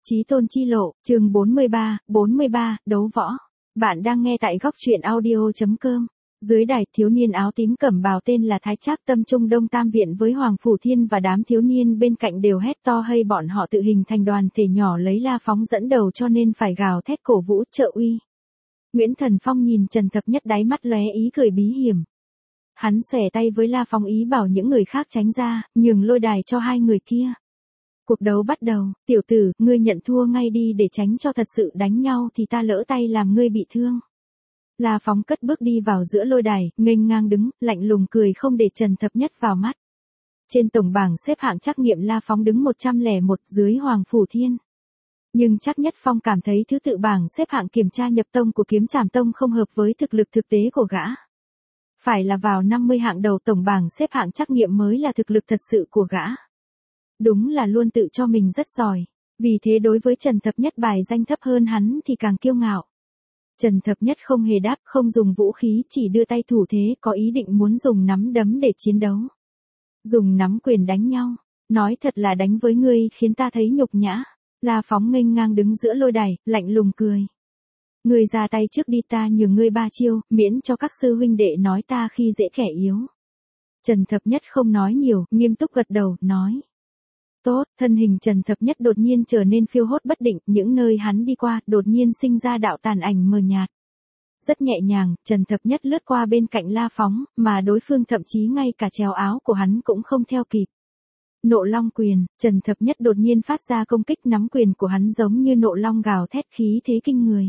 Chí tôn chi lộ, chương 43, đấu võ. Bạn đang nghe tại góc truyện audio.com. Dưới đài, thiếu niên áo tím cẩm bào tên là Thái Trác Tâm Trung Đông Tam Viện với Hoàng Phủ Thiên và đám thiếu niên bên cạnh đều hét to hay bọn họ tự hình thành đoàn thể nhỏ lấy La Phóng dẫn đầu cho nên phải gào thét cổ vũ trợ uy. Nguyễn Thần Phong nhìn Trần Thập Nhất đáy mắt lóe ý cười bí hiểm. Hắn xòe tay với La Phóng ý bảo những người khác tránh ra, nhường lôi đài cho hai người kia. Cuộc đấu bắt đầu, tiểu tử, ngươi nhận thua ngay đi để tránh cho thật sự đánh nhau thì ta lỡ tay làm ngươi bị thương. La Phóng cất bước đi vào giữa lôi đài, nghênh ngang đứng, lạnh lùng cười không để Trần Thập Nhất vào mắt. Trên tổng bảng xếp hạng trắc nghiệm La Phóng đứng 101 dưới Hoàng Phủ Thiên. Nhưng Trắc Nhất Phong cảm thấy thứ tự bảng xếp hạng kiểm tra nhập tông của Kiếm Trảm Tông không hợp với thực lực thực tế của gã. Phải là vào 50 hạng đầu tổng bảng xếp hạng trắc nghiệm mới là thực lực thật sự của gã. Đúng là luôn tự cho mình rất giỏi, vì thế đối với Trần Thập Nhất bài danh thấp hơn hắn thì càng kiêu ngạo. Trần Thập Nhất không hề đáp, không dùng vũ khí, chỉ đưa tay thủ thế, có ý định muốn dùng nắm đấm để chiến đấu. Dùng nắm quyền đánh nhau, nói thật là đánh với ngươi khiến ta thấy nhục nhã. La Phóng nghênh ngang đứng giữa lôi đài, lạnh lùng cười. Ngươi ra tay trước đi, ta nhường ngươi 3 chiêu, miễn cho các sư huynh đệ nói ta khi dễ kẻ yếu. Trần Thập Nhất không nói nhiều, nghiêm túc gật đầu, nói. Tốt, thân hình Trần Thập Nhất đột nhiên trở nên phiêu hốt bất định, những nơi hắn đi qua, đột nhiên sinh ra đạo tàn ảnh mờ nhạt. Rất nhẹ nhàng, Trần Thập Nhất lướt qua bên cạnh La Phóng, mà đối phương thậm chí ngay cả chéo áo của hắn cũng không theo kịp. Nộ Long quyền, Trần Thập Nhất đột nhiên phát ra công kích, nắm quyền của hắn giống như nộ long gào thét khí thế kinh người.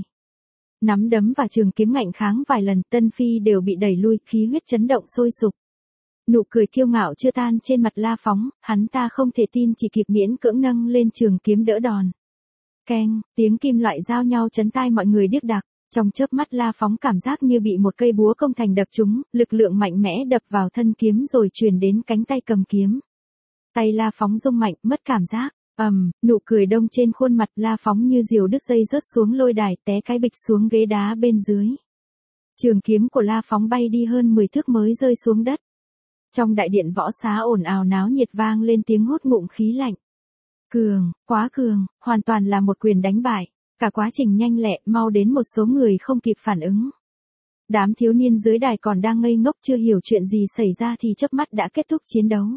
Nắm đấm và trường kiếm ngạnh kháng vài lần, Tân Phi đều bị đẩy lui, khí huyết chấn động sôi sục. Nụ cười kiêu ngạo chưa tan trên mặt La Phóng, hắn ta không thể tin chỉ kịp miễn cưỡng nâng lên trường kiếm đỡ đòn. Keng, tiếng kim loại giao nhau chấn tai mọi người điếc đạc, trong chớp mắt La Phóng cảm giác như bị một cây búa công thành đập trúng, lực lượng mạnh mẽ đập vào thân kiếm rồi truyền đến cánh tay cầm kiếm. Tay La Phóng rung mạnh, mất cảm giác, nụ cười đông trên khuôn mặt La Phóng như diều đứt dây rớt xuống lôi đài, té cái bịch xuống ghế đá bên dưới. Trường kiếm của La Phóng bay đi hơn 10 thước mới rơi xuống đất. Trong đại điện võ xá ồn ào náo nhiệt vang lên tiếng hốt ngụm khí lạnh. Cường, quá cường, hoàn toàn là một quyền đánh bại, cả quá trình nhanh lẹ, mau đến một số người không kịp phản ứng. Đám thiếu niên dưới đài còn đang ngây ngốc chưa hiểu chuyện gì xảy ra thì chớp mắt đã kết thúc chiến đấu.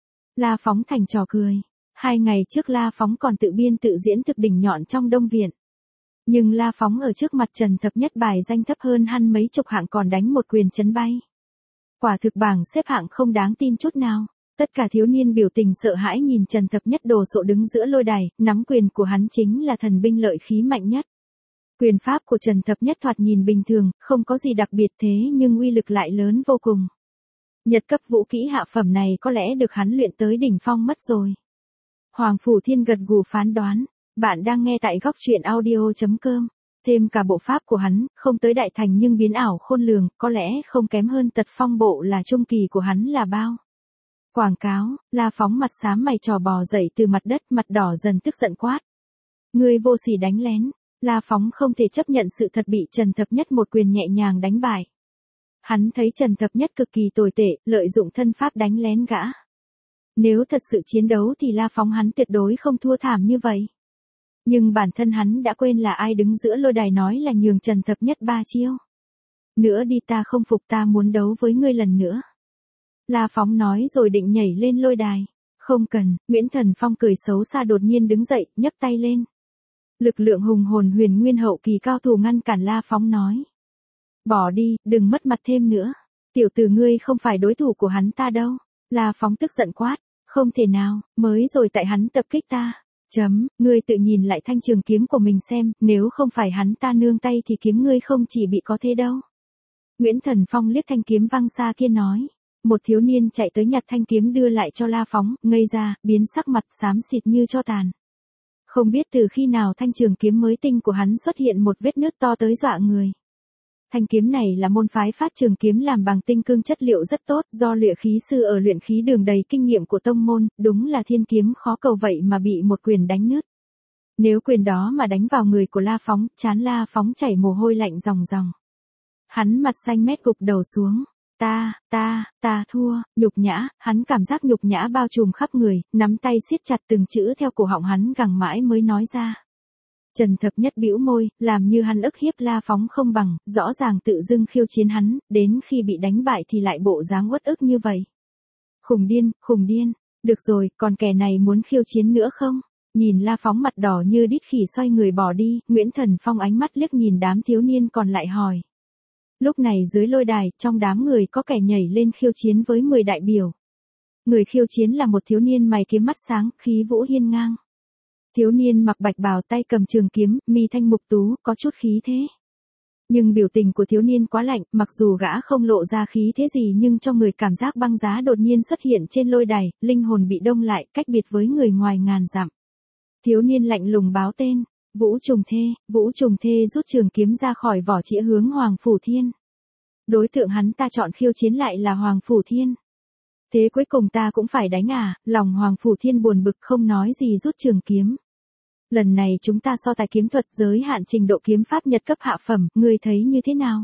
La Phóng thành trò cười. 2 ngày trước La Phóng còn tự biên tự diễn thực đỉnh nhọn trong Đông Viện. Nhưng La Phóng ở trước mặt Trần Thập Nhất bài danh thấp hơn hắn mấy chục hạng còn đánh một quyền chấn bay. Quả thực bảng xếp hạng không đáng tin chút nào. Tất cả thiếu niên biểu tình sợ hãi nhìn Trần Thập Nhất đồ sộ đứng giữa lôi đài, nắm quyền của hắn chính là thần binh lợi khí mạnh nhất. Quyền pháp của Trần Thập Nhất thoạt nhìn bình thường, không có gì đặc biệt thế nhưng uy lực lại lớn vô cùng. Nhật cấp vũ kỹ hạ phẩm này có lẽ được hắn luyện tới đỉnh phong mất rồi. Hoàng Phủ Thiên gật gù phán đoán, bạn đang nghe tại góc truyện audio.com. Thêm cả bộ pháp của hắn, không tới đại thành nhưng biến ảo khôn lường, có lẽ không kém hơn Tật Phong bộ là trung kỳ của hắn là bao. Quảng cáo, La Phóng mặt xám mày trò bò dậy từ mặt đất, mặt đỏ dần tức giận quát. Ngươi vô sỉ đánh lén. La Phóng không thể chấp nhận sự thật bị Trần Thập Nhất một quyền nhẹ nhàng đánh bại. Hắn thấy Trần Thập Nhất cực kỳ tồi tệ, lợi dụng thân pháp đánh lén gã. Nếu thật sự chiến đấu thì La Phóng hắn tuyệt đối không thua thảm như vậy. Nhưng bản thân hắn đã quên là ai đứng giữa lôi đài nói là nhường Trần Thập Nhất 3 chiêu. Nữa đi, ta không phục, ta muốn đấu với ngươi lần nữa. La Phóng nói rồi định nhảy lên lôi đài. Không cần, Nguyễn Thần Phong cười xấu xa đột nhiên đứng dậy, nhấc tay lên. Lực lượng hùng hồn huyền nguyên hậu kỳ cao thủ ngăn cản La Phóng nói. Bỏ đi, đừng mất mặt thêm nữa. Tiểu tử ngươi không phải đối thủ của hắn ta đâu. La Phóng tức giận quát. Không thể nào, mới rồi tại hắn tập kích ta. Ngươi tự nhìn lại thanh trường kiếm của mình xem, nếu không phải hắn ta nương tay thì kiếm ngươi không chỉ bị có thế đâu. Nguyễn Thần Phong liếc thanh kiếm văng xa kia nói. Một thiếu niên chạy tới nhặt thanh kiếm đưa lại cho La Phóng, ngây ra, biến sắc mặt xám xịt như tro tàn. Không biết từ khi nào thanh trường kiếm mới tinh của hắn xuất hiện một vết nứt to tới dọa người. Thanh kiếm này là môn phái phát trường kiếm làm bằng tinh cương chất liệu rất tốt, do luyện khí sư ở luyện khí đường đầy kinh nghiệm của tông môn, đúng là thiên kiếm khó cầu vậy mà bị một quyền đánh nứt. Nếu quyền đó mà đánh vào người của La Phóng, trán La Phóng chảy mồ hôi lạnh ròng ròng. Hắn mặt xanh mét gục đầu xuống. Ta thua, nhục nhã, hắn cảm giác nhục nhã bao trùm khắp người, nắm tay siết chặt từng chữ theo cổ họng hắn gằn mãi mới nói ra. Trần Thập Nhất bĩu môi, làm như hắn ức hiếp La Phóng không bằng, rõ ràng tự dưng khiêu chiến hắn, đến khi bị đánh bại thì lại bộ dáng uất ức như vậy. Khùng điên, được rồi, còn kẻ này muốn khiêu chiến nữa không? Nhìn La Phóng mặt đỏ như đít khỉ xoay người bỏ đi, Nguyễn Thần Phong ánh mắt liếc nhìn đám thiếu niên còn lại hỏi. Lúc này dưới lôi đài, trong đám người có kẻ nhảy lên khiêu chiến với 10 đại biểu. Người khiêu chiến là một thiếu niên mày kiếm mắt sáng, khí vũ hiên ngang. Thiếu niên mặc bạch bào tay cầm trường kiếm, mi thanh mục tú, có chút khí thế. Nhưng biểu tình của thiếu niên quá lạnh, mặc dù gã không lộ ra khí thế gì nhưng cho người cảm giác băng giá đột nhiên xuất hiện trên lôi đài, linh hồn bị đông lại, cách biệt với người ngoài ngàn dặm. Thiếu niên lạnh lùng báo tên, Vũ Trùng Thê rút trường kiếm ra khỏi vỏ chĩa hướng Hoàng Phủ Thiên. Đối tượng hắn ta chọn khiêu chiến lại là Hoàng Phủ Thiên. Thế cuối cùng ta cũng phải đánh à, lòng Hoàng Phủ Thiên buồn bực không nói gì rút trường kiếm. Lần này chúng ta so tài kiếm thuật giới hạn trình độ kiếm pháp nhật cấp hạ phẩm, ngươi thấy như thế nào?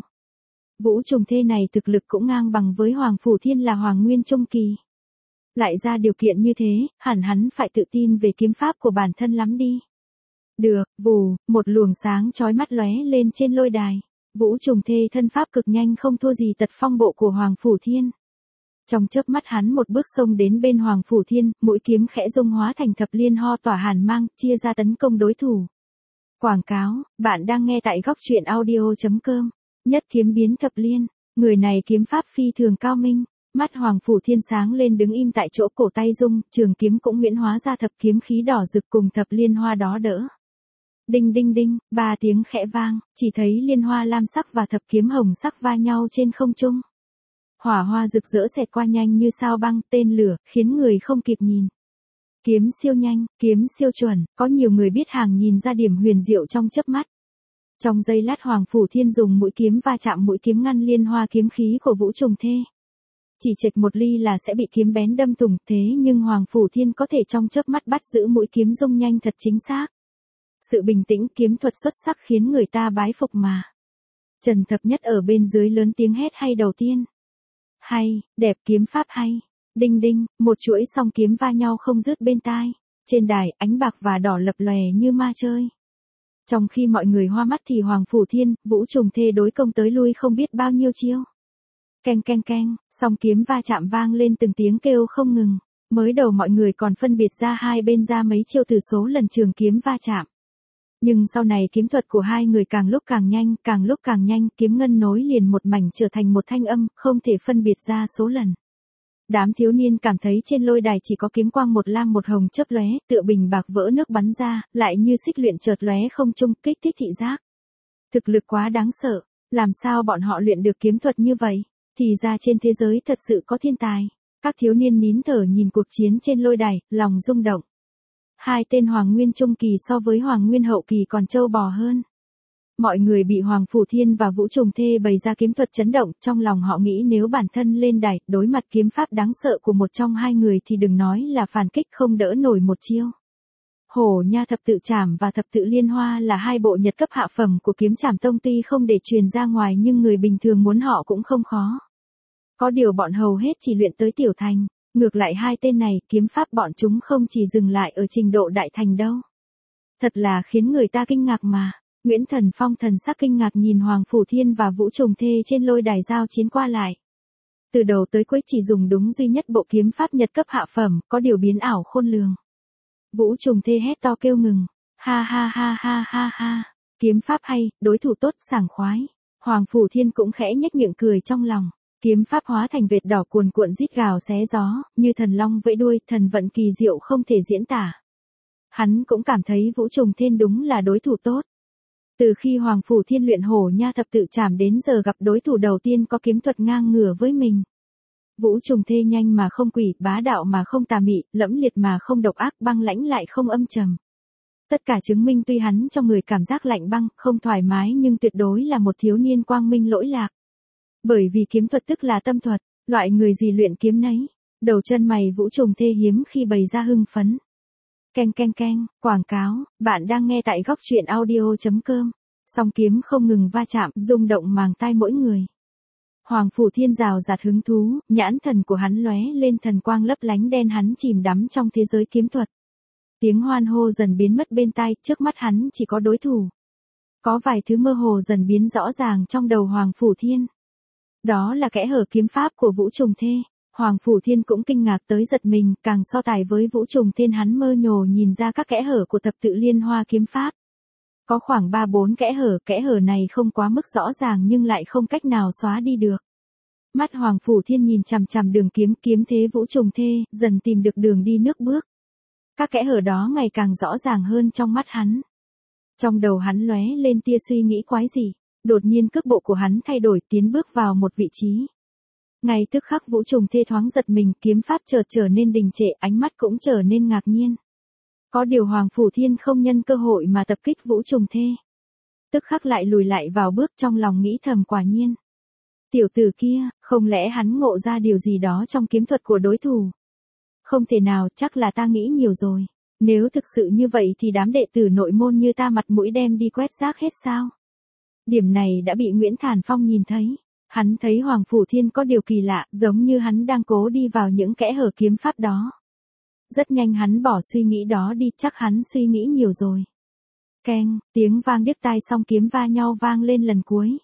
Vũ Trùng Thê này thực lực cũng ngang bằng với Hoàng Phủ Thiên là Hoàng Nguyên Trung Kỳ. Lại ra điều kiện như thế, hẳn hắn phải tự tin về kiếm pháp của bản thân lắm đi. Được, vù, một luồng sáng chói mắt lóe lên trên lôi đài. Vũ Trùng Thê thân pháp cực nhanh không thua gì tật phong bộ của Hoàng Phủ Thiên. Trong chớp mắt hắn một bước xông đến bên Hoàng Phủ Thiên, mũi kiếm khẽ dung hóa thành thập liên ho tỏa hàn mang, chia ra tấn công đối thủ. Quảng cáo, bạn đang nghe tại góc truyện audio.com. Nhất kiếm biến thập liên, người này kiếm pháp phi thường cao minh. Mắt Hoàng Phủ Thiên sáng lên đứng im tại chỗ, cổ tay rung, trường kiếm cũng huyễn hóa ra thập kiếm khí đỏ rực cùng thập liên hoa đó đỡ. Đinh đinh đinh, 3 tiếng khẽ vang, chỉ thấy liên hoa lam sắc và thập kiếm hồng sắc va nhau trên không trung. Hỏa hoa rực rỡ xẹt qua nhanh như sao băng, tên lửa, khiến người không kịp nhìn. Kiếm siêu nhanh, kiếm siêu chuẩn, có nhiều người biết hàng nhìn ra điểm huyền diệu trong chớp mắt. Trong giây lát Hoàng Phủ Thiên dùng mũi kiếm va chạm mũi kiếm ngăn liên hoa kiếm khí của Vũ Trùng Thê. Chỉ chệch một ly là sẽ bị kiếm bén đâm thủng, thế nhưng Hoàng Phủ Thiên có thể trong chớp mắt bắt giữ mũi kiếm dung nhanh thật chính xác. Sự bình tĩnh, kiếm thuật xuất sắc khiến người ta bái phục mà. Trần Thập Nhất ở bên dưới lớn tiếng hét hay đầu tiên. Hay, đẹp, kiếm pháp hay. Đinh đinh, một chuỗi song kiếm va nhau không dứt bên tai. Trên đài, ánh bạc và đỏ lập lòe như ma chơi. Trong khi mọi người hoa mắt thì Hoàng Phủ Thiên, Vũ Trùng Thê đối công tới lui không biết bao nhiêu chiêu. Keng keng keng, song kiếm va chạm vang lên từng tiếng kêu không ngừng. Mới đầu mọi người còn phân biệt ra hai bên ra mấy chiêu từ số lần trường kiếm va chạm. Nhưng sau này kiếm thuật của hai người càng lúc càng nhanh, kiếm ngân nối liền một mảnh trở thành một thanh âm, không thể phân biệt ra số lần. Đám thiếu niên cảm thấy trên lôi đài chỉ có kiếm quang một lam một hồng chớp lóe, tựa bình bạc vỡ nước bắn ra, lại như xích luyện chợt lóe không trung, kích thích thị giác. Thực lực quá đáng sợ, làm sao bọn họ luyện được kiếm thuật như vậy? Thì ra trên thế giới thật sự có thiên tài. Các thiếu niên nín thở nhìn cuộc chiến trên lôi đài, lòng rung động. Hai tên Hoàng Nguyên Trung Kỳ so với Hoàng Nguyên Hậu Kỳ còn trâu bò hơn. Mọi người bị Hoàng Phủ Thiên và Vũ Trùng Thê bày ra kiếm thuật chấn động, trong lòng họ nghĩ nếu bản thân lên đài, đối mặt kiếm pháp đáng sợ của một trong hai người thì đừng nói là phản kích không đỡ nổi một chiêu. Hổ Nha Thập Tự Trảm và Thập Tự Liên Hoa là hai bộ nhật cấp hạ phẩm của Kiếm Trảm Tông, tuy không để truyền ra ngoài nhưng người bình thường muốn họ cũng không khó. Có điều bọn hầu hết chỉ luyện tới tiểu thành, ngược lại hai tên này, kiếm pháp bọn chúng không chỉ dừng lại ở trình độ đại thành đâu. Thật là khiến người ta kinh ngạc mà. Nguyễn Thần Phong thần sắc kinh ngạc nhìn Hoàng Phủ Thiên và Vũ Trùng Thê trên lôi đài giao chiến qua lại. Từ đầu tới cuối chỉ dùng đúng duy nhất bộ kiếm pháp nhật cấp hạ phẩm, có điều biến ảo khôn lường. Vũ Trùng Thê hét to kêu ngừng. Ha ha ha ha ha ha. Kiếm pháp hay, đối thủ tốt, sảng khoái. Hoàng Phủ Thiên cũng khẽ nhếch miệng cười trong lòng. Kiếm pháp hóa thành vệt đỏ cuồn cuộn rít gào xé gió, như thần long vẫy đuôi, thần vận kỳ diệu không thể diễn tả. Hắn cũng cảm thấy Vũ Trùng Thê đúng là đối thủ tốt. Từ khi Hoàng Phủ Thiên luyện Hổ Nha Thập Tự Trảm đến giờ gặp đối thủ đầu tiên có kiếm thuật ngang ngửa với mình. Vũ Trùng Thê nhanh mà không quỷ, bá đạo mà không tà mị, lẫm liệt mà không độc ác, băng lãnh lại không âm trầm. Tất cả chứng minh tuy hắn cho người cảm giác lạnh băng, không thoải mái nhưng tuyệt đối là một thiếu niên quang minh lỗi lạc. Bởi vì kiếm thuật tức là tâm thuật, loại người gì luyện kiếm nấy. Đầu chân mày Vũ Trùng Thê hiếm khi bày ra hưng phấn. Keng keng keng, quảng cáo, bạn đang nghe tại góc truyện audio.com. Song kiếm không ngừng va chạm, rung động màng tai mỗi người. Hoàng Phủ Thiên rào rạt hứng thú, nhãn thần của hắn lóe lên thần quang lấp lánh đen, hắn chìm đắm trong thế giới kiếm thuật. tiếng hoan hô dần biến mất bên tai, trước mắt hắn chỉ có đối thủ. Có vài thứ mơ hồ dần biến rõ ràng trong đầu Hoàng Phủ Thiên. Đó là kẽ hở kiếm pháp của Vũ Trùng Thê. Hoàng Phủ Thiên cũng kinh ngạc tới giật mình, càng so tài với Vũ Trùng Thê hắn mơ nhồ nhìn ra các kẽ hở của thập tự liên hoa kiếm pháp. Có khoảng 3-4 kẽ hở này không quá mức rõ ràng nhưng lại không cách nào xóa đi được. Mắt Hoàng Phủ Thiên nhìn chằm chằm đường kiếm thế Vũ Trùng Thê, dần tìm được đường đi nước bước. Các kẽ hở đó ngày càng rõ ràng hơn trong mắt hắn. Trong đầu hắn lóe lên tia suy nghĩ quái dị, đột nhiên cước bộ của hắn thay đổi tiến bước vào một vị trí. Ngay tức khắc Vũ Trùng Thê thoáng giật mình, kiếm pháp chợt trở nên đình trệ, ánh mắt cũng trở nên ngạc nhiên. Có điều Hoàng Phủ Thiên không nhân cơ hội mà tập kích Vũ Trùng Thê. Tức khắc lại lùi lại vào bước, trong lòng nghĩ thầm quả nhiên. Tiểu tử kia, không lẽ hắn ngộ ra điều gì đó trong kiếm thuật của đối thủ? Không thể nào, chắc là ta nghĩ nhiều rồi. Nếu thực sự như vậy thì đám đệ tử nội môn như ta mặt mũi đem đi quét rác hết sao? Điểm này đã bị Nguyễn Thản Phong nhìn thấy. Hắn thấy Hoàng Phủ Thiên có điều kỳ lạ, giống như hắn đang cố đi vào những kẽ hở kiếm pháp đó. Rất nhanh hắn bỏ suy nghĩ đó đi, chắc hắn suy nghĩ nhiều rồi. Keng, tiếng vang điếc tai song kiếm va nhau vang lên lần cuối.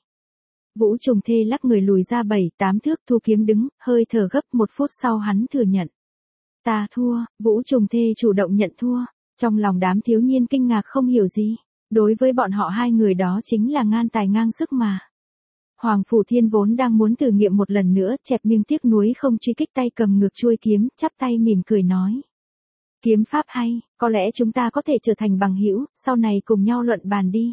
Vũ Trùng Thê lắc người lùi ra 7-8 thước, thu kiếm đứng, hơi thở gấp, 1 phút sau hắn thừa nhận. Ta thua. Vũ Trùng Thê chủ động nhận thua. Trong lòng đám thiếu niên kinh ngạc không hiểu gì. Đối với bọn họ hai người đó chính là ngang tài ngang sức mà. Hoàng Phủ Thiên vốn đang muốn thử nghiệm một lần nữa, chẹp miếng tiếc nuối không truy kích, tay cầm ngược chuôi kiếm, chắp tay mỉm cười nói. Kiếm pháp hay, có lẽ chúng ta có thể trở thành bằng hữu, sau này cùng nhau luận bàn đi.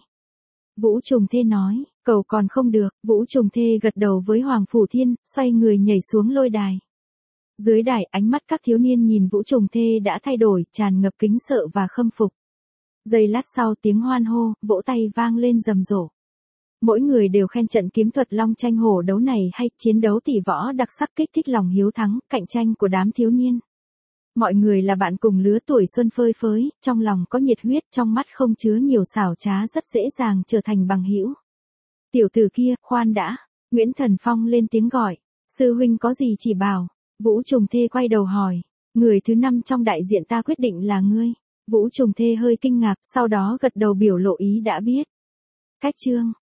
Vũ Trùng Thê nói, cầu còn không được. Vũ Trùng Thê gật đầu với Hoàng Phủ Thiên, xoay người nhảy xuống lôi đài. Dưới đài, ánh mắt các thiếu niên nhìn Vũ Trùng Thê đã thay đổi, tràn ngập kính sợ và khâm phục. Giây lát sau tiếng hoan hô, vỗ tay vang lên rầm rộ. Mỗi người đều khen trận kiếm thuật long tranh hổ đấu này hay, chiến đấu tỷ võ đặc sắc kích thích lòng hiếu thắng, cạnh tranh của đám thiếu niên. Mọi người là bạn cùng lứa tuổi xuân phơi phới, trong lòng có nhiệt huyết, trong mắt không chứa nhiều xảo trá, rất dễ dàng trở thành bằng hữu. Tiểu tử kia, khoan đã. Nguyễn Thần Phong lên tiếng gọi. Sư huynh có gì chỉ bảo. Vũ Trùng Thê quay đầu hỏi. Người thứ 5 trong đại diện ta quyết định là ngươi. Vũ Trùng Thê hơi kinh ngạc, sau đó gật đầu biểu lộ ý đã biết. Cách chương.